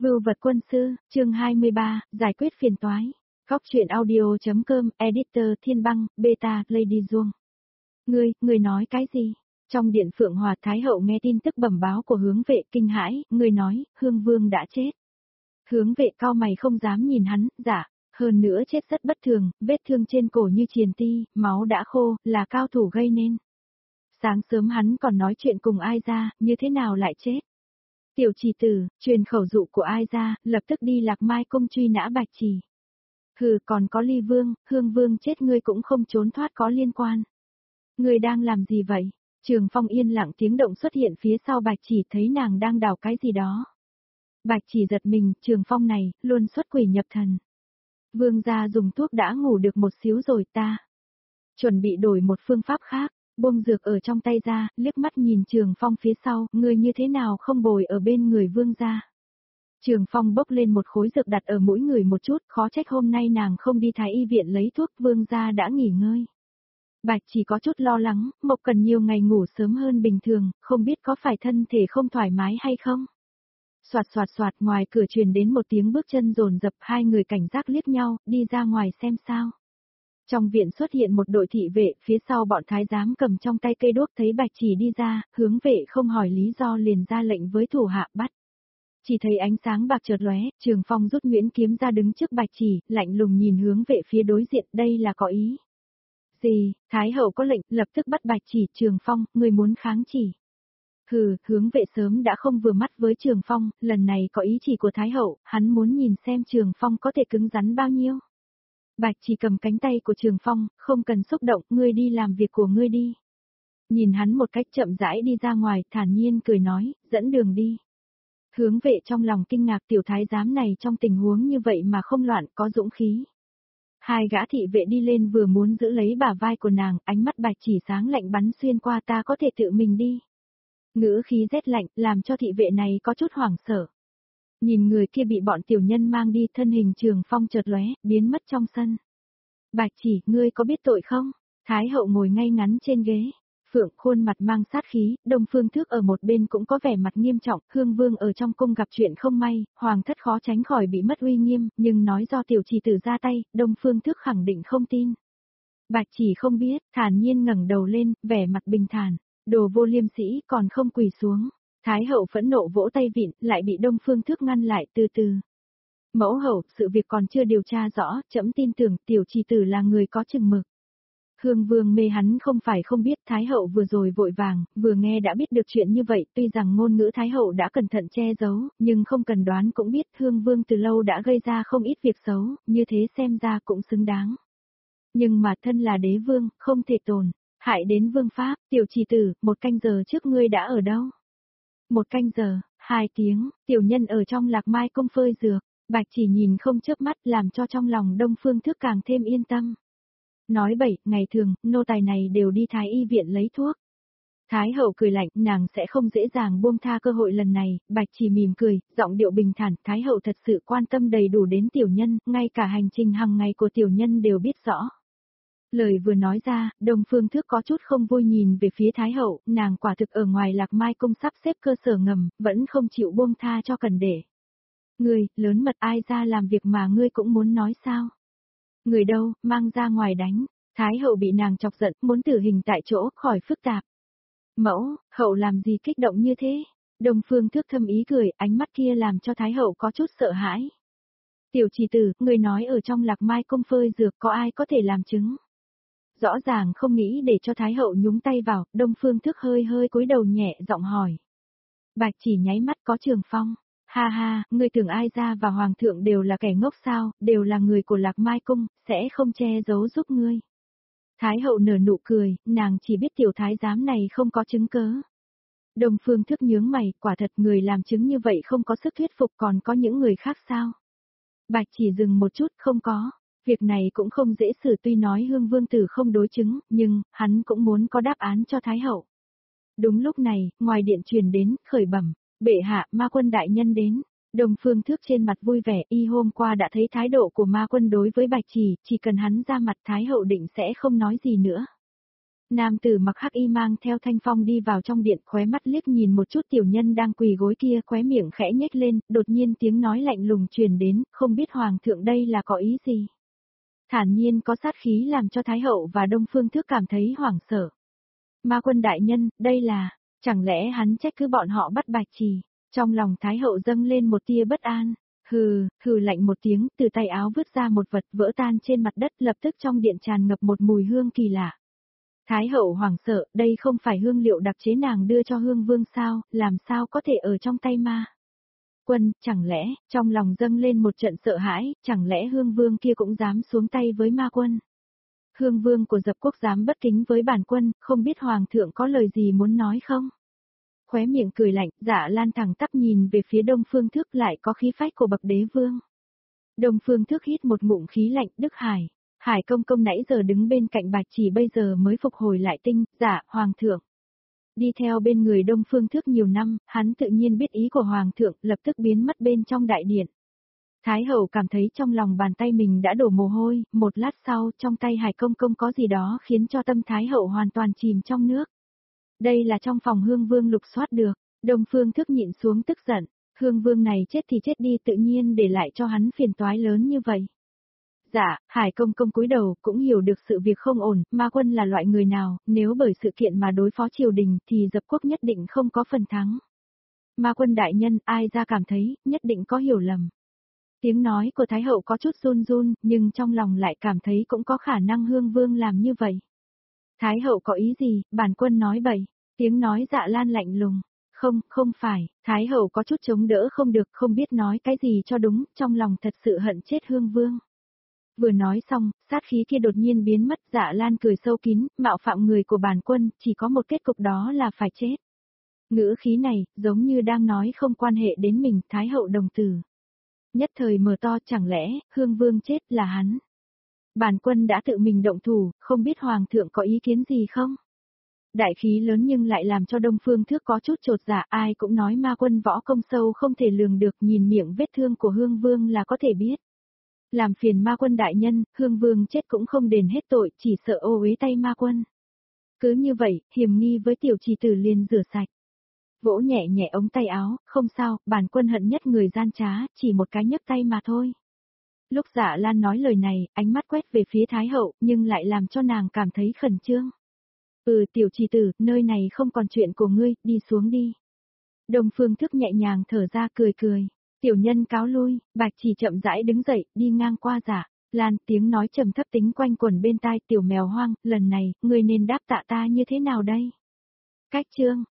Vưu vật quân sư, chương 23, giải quyết phiền toái. Góc truyện audio.com, editor Thiên Băng, beta, Lady Duong. Ngươi nói cái gì? Trong điện Phượng Hòa Thái Hậu nghe tin tức bẩm báo của hướng vệ kinh hãi, người nói, Hương Vương đã chết. Hướng vệ cao mày không dám nhìn hắn, dạ, hơn nữa chết rất bất thường, vết thương trên cổ như triền ti, máu đã khô, là cao thủ gây nên. Sáng sớm hắn còn nói chuyện cùng ai ra, như thế nào lại chết? Tiểu trì tử, truyền khẩu dụ của ai ra, lập tức đi Lạc Mai cung truy nã Bạch Trì. Hừ, còn có Ly Vương, Hương Vương chết ngươi cũng không trốn thoát có liên quan. Ngươi đang làm gì vậy? Trường Phong yên lặng tiếng động xuất hiện phía sau Bạch Trì, thấy nàng đang đào cái gì đó. Bạch Trì giật mình, Trường Phong này, luôn xuất quỷ nhập thần. Vương gia dùng thuốc đã ngủ được một xíu rồi ta. Chuẩn bị đổi một phương pháp khác. Buông dược ở trong tay ra, liếc mắt nhìn Trường Phong phía sau, người như thế nào không bồi ở bên người vương gia. Trường Phong bốc lên một khối dược đặt ở mũi người một chút, khó trách hôm nay nàng không đi thái y viện lấy thuốc, vương gia đã nghỉ ngơi. Bạch chỉ có chút lo lắng, Mộc Cần nhiều ngày ngủ sớm hơn bình thường, không biết có phải thân thể không thoải mái hay không. Soạt soạt soạt, ngoài cửa truyền đến một tiếng bước chân dồn dập, hai người cảnh giác liếc nhau, đi ra ngoài xem sao. Trong viện xuất hiện một đội thị vệ, phía sau bọn thái giám cầm trong tay cây đuốc, thấy Bạch Chỉ đi ra, hướng vệ không hỏi lý do liền ra lệnh với thủ hạ bắt. Chỉ thấy ánh sáng bạc chợt lóe, Trường Phong rút nhuyễn kiếm ra đứng trước Bạch Chỉ, lạnh lùng nhìn hướng vệ phía đối diện, đây là có ý gì? Thái hậu có lệnh, lập tức bắt Bạch Chỉ. Trường Phong, người muốn kháng chỉ? Hừ, hướng vệ sớm đã không vừa mắt với Trường Phong, lần này có ý chỉ của Thái hậu, hắn muốn nhìn xem Trường Phong có thể cứng rắn bao nhiêu. Bạch chỉ cầm cánh tay của Trường Phong, không cần xúc động, ngươi đi làm việc của ngươi đi. Nhìn hắn một cách chậm rãi đi ra ngoài, thản nhiên cười nói, dẫn đường đi. Hướng vệ trong lòng kinh ngạc, tiểu thái giám này trong tình huống như vậy mà không loạn, có dũng khí. Hai gã thị vệ đi lên vừa muốn giữ lấy bả vai của nàng, ánh mắt Bạch chỉ sáng lạnh bắn xuyên qua, ta có thể tự mình đi. Ngữ khí rét lạnh, làm cho thị vệ này có chút hoảng sợ. Nhìn người kia bị bọn tiểu nhân mang đi, thân hình Trường Phong chợt lóe, biến mất trong sân. Bạch chỉ, ngươi có biết tội không? Thái hậu ngồi ngay ngắn trên ghế. Phượng khuôn mặt mang sát khí, Đông Phương Thước ở một bên cũng có vẻ mặt nghiêm trọng, Hương Vương ở trong cung gặp chuyện không may, hoàng thất khó tránh khỏi bị mất uy nghiêm, nhưng nói do tiểu trì tử ra tay, Đông Phương Thước khẳng định không tin. Bạch chỉ không biết, thản nhiên ngẩng đầu lên, vẻ mặt bình thản, đồ vô liêm sĩ còn không quỳ xuống. Thái hậu phẫn nộ vỗ tay vịn, lại bị Đông Phương Thước ngăn lại, từ từ. Mẫu hậu, sự việc còn chưa điều tra rõ, trẫm tin tưởng tiểu trì tử là người có chừng mực. Hương Vương mê hắn không phải không biết, Thái hậu vừa rồi vội vàng, vừa nghe đã biết được chuyện như vậy, tuy rằng ngôn ngữ Thái hậu đã cẩn thận che giấu, nhưng không cần đoán cũng biết Hương Vương từ lâu đã gây ra không ít việc xấu, như thế xem ra cũng xứng đáng. Nhưng mà thân là đế vương, không thể tồn hại đến vương pháp, tiểu trì tử, 1 canh giờ trước ngươi đã ở đâu? 1 canh giờ, 2 tiếng, tiểu nhân ở trong Lạc Mai cung phơi dược. Bạch chỉ nhìn không chớp mắt, làm cho trong lòng Đông Phương Thước càng thêm yên tâm. Nói bậy, ngày thường, nô tài này đều đi thái y viện lấy thuốc. Thái hậu cười lạnh, nàng sẽ không dễ dàng buông tha cơ hội lần này, Bạch chỉ mỉm cười, giọng điệu bình thản, Thái hậu thật sự quan tâm đầy đủ đến tiểu nhân, ngay cả hành trình hàng ngày của tiểu nhân đều biết rõ. Lời vừa nói ra, Đông Phương Thước có chút không vui nhìn về phía Thái hậu, nàng quả thực ở ngoài Lạc Mai cung sắp xếp cơ sở ngầm, vẫn không chịu buông tha cho Cần Để. Ngươi, lớn mật ai ra làm việc mà ngươi cũng muốn nói sao? Người đâu, mang ra ngoài đánh. Thái hậu bị nàng chọc giận, muốn tử hình tại chỗ, khỏi phức tạp. Mẫu, hậu làm gì kích động như thế? Đông Phương Thước thâm ý cười, ánh mắt kia làm cho Thái hậu có chút sợ hãi. Tiểu trì tử, người nói ở trong Lạc Mai cung phơi dược có ai có thể làm chứng? Rõ ràng không nghĩ để cho Thái hậu nhúng tay vào, Đông Phương Thước hơi hơi cúi đầu nhẹ giọng hỏi. Bạch chỉ nháy mắt, có Trường Phong. Ha ha, ngươi tưởng ai ra và hoàng thượng đều là kẻ ngốc sao, đều là người của Lạc Mai cung, sẽ không che giấu giúp ngươi. Thái hậu nở nụ cười, nàng chỉ biết tiểu thái giám này không có chứng cớ. Đông Phương Thước nhướng mày, quả thật người làm chứng như vậy không có sức thuyết phục, còn có những người khác sao? Bạch chỉ dừng một chút, không có. Việc này cũng không dễ xử, tuy nói Hương Vương tử không đối chứng, nhưng hắn cũng muốn có đáp án cho Thái hậu. Đúng lúc này, ngoài điện truyền đến, khởi bẩm. Bệ hạ, ma quân đại nhân đến. Đông Phương Thước trên mặt vui vẻ, y hôm qua đã thấy thái độ của ma quân đối với Bạch chỉ cần hắn ra mặt Thái hậu định sẽ không nói gì nữa. Nam tử mặc hắc y mang theo Thanh Phong đi vào trong điện, khóe mắt liếc nhìn một chút tiểu nhân đang quỳ gối kia, khóe miệng khẽ nhếch lên, đột nhiên tiếng nói lạnh lùng truyền đến, không biết hoàng thượng đây là có ý gì. Thản nhiên có sát khí làm cho Thái hậu và Đông Phương Thước cảm thấy hoảng sợ. Ma Quân đại nhân, đây là, chẳng lẽ hắn trách cứ bọn họ bắt Bạch Trì? Trong lòng Thái hậu dâng lên một tia bất an. Hừ lạnh một tiếng, từ tay áo vứt ra một vật vỡ tan trên mặt đất, lập tức trong điện tràn ngập một mùi hương kỳ lạ. Thái hậu hoảng sợ, đây không phải hương liệu đặc chế nàng đưa cho Hương Vương sao, làm sao có thể ở trong tay Ma Quân, chẳng lẽ, trong lòng dâng lên một trận sợ hãi, chẳng lẽ Hương Vương kia cũng dám xuống tay với Ma Quân? Hương Vương của Dập Quốc dám bất kính với bản quân, không biết Hoàng thượng có lời gì muốn nói không? Khóe miệng cười lạnh, Dạ Lan thẳng tắp nhìn về phía Đông Phương Thước, lại có khí phách của bậc đế vương. Đông Phương Thước hít một ngụm khí lạnh, Đức Hải. Hải công công nãy giờ đứng bên cạnh Bạch Chỉ bây giờ mới phục hồi lại tinh, dạ, Hoàng thượng. Đi theo bên người Đông Phương Thước nhiều năm, hắn tự nhiên biết ý của Hoàng thượng, lập tức biến mất bên trong đại điện. Thái hậu cảm thấy trong lòng bàn tay mình đã đổ mồ hôi, một lát sau trong tay Hải công công có gì đó khiến cho tâm Thái hậu hoàn toàn chìm trong nước. Đây là trong phòng Hương Vương lục soát được, Đông Phương Thước nhịn xuống tức giận, Hương Vương này chết thì chết đi, tự nhiên để lại cho hắn phiền toái lớn như vậy. Dạ, Hải công công cúi đầu cũng hiểu được sự việc không ổn, Ma Quân là loại người nào, nếu bởi sự kiện mà đối phó triều đình thì Dập Quốc nhất định không có phần thắng. Ma Quân đại nhân, ai ra cảm thấy, nhất định có hiểu lầm. Tiếng nói của Thái hậu có chút run run, nhưng trong lòng lại cảm thấy cũng có khả năng Hương Vương làm như vậy. Thái hậu có ý gì, bản quân nói bậy, tiếng nói Dạ Lan lạnh lùng. Không phải, Thái hậu có chút chống đỡ không được, không biết nói cái gì cho đúng, trong lòng thật sự hận chết Hương Vương. Vừa nói xong, sát khí kia đột nhiên biến mất, Dạ Lan cười sâu kín, mạo phạm người của bản quân, chỉ có một kết cục đó là phải chết. Ngữ khí này, giống như đang nói không quan hệ đến mình, Thái hậu đồng tử. Nhất thời mở to, chẳng lẽ, Hương Vương chết là hắn. Bản quân đã tự mình động thủ, không biết Hoàng thượng có ý kiến gì không? Đại khí lớn nhưng lại làm cho Đông Phương Thước có chút chột dạ, ai cũng nói Ma Quân võ công sâu không thể lường được, nhìn miệng vết thương của Hương Vương là có thể biết. Làm phiền Ma Quân đại nhân, Hương Vương chết cũng không đền hết tội, chỉ sợ ô uế tay Ma Quân. Cứ như vậy, hiểm nghi với tiểu trì tử liền rửa sạch. Vỗ nhẹ nhẹ ống tay áo, không sao, bản quân hận nhất người gian trá, chỉ một cái nhấc tay mà thôi. Lúc Dạ Lan nói lời này, ánh mắt quét về phía Thái hậu, nhưng lại làm cho nàng cảm thấy khẩn trương. Tiểu trì tử, nơi này không còn chuyện của ngươi, đi xuống đi. Đông Phương Thức nhẹ nhàng thở ra cười cười. Tiểu nhân cáo lui, Bạch Chỉ chậm rãi đứng dậy, đi ngang qua Dạ Lan, tiếng nói trầm thấp tính quanh quẩn bên tai, tiểu mèo hoang, lần này, ngươi nên đáp tạ ta như thế nào đây? Cách chương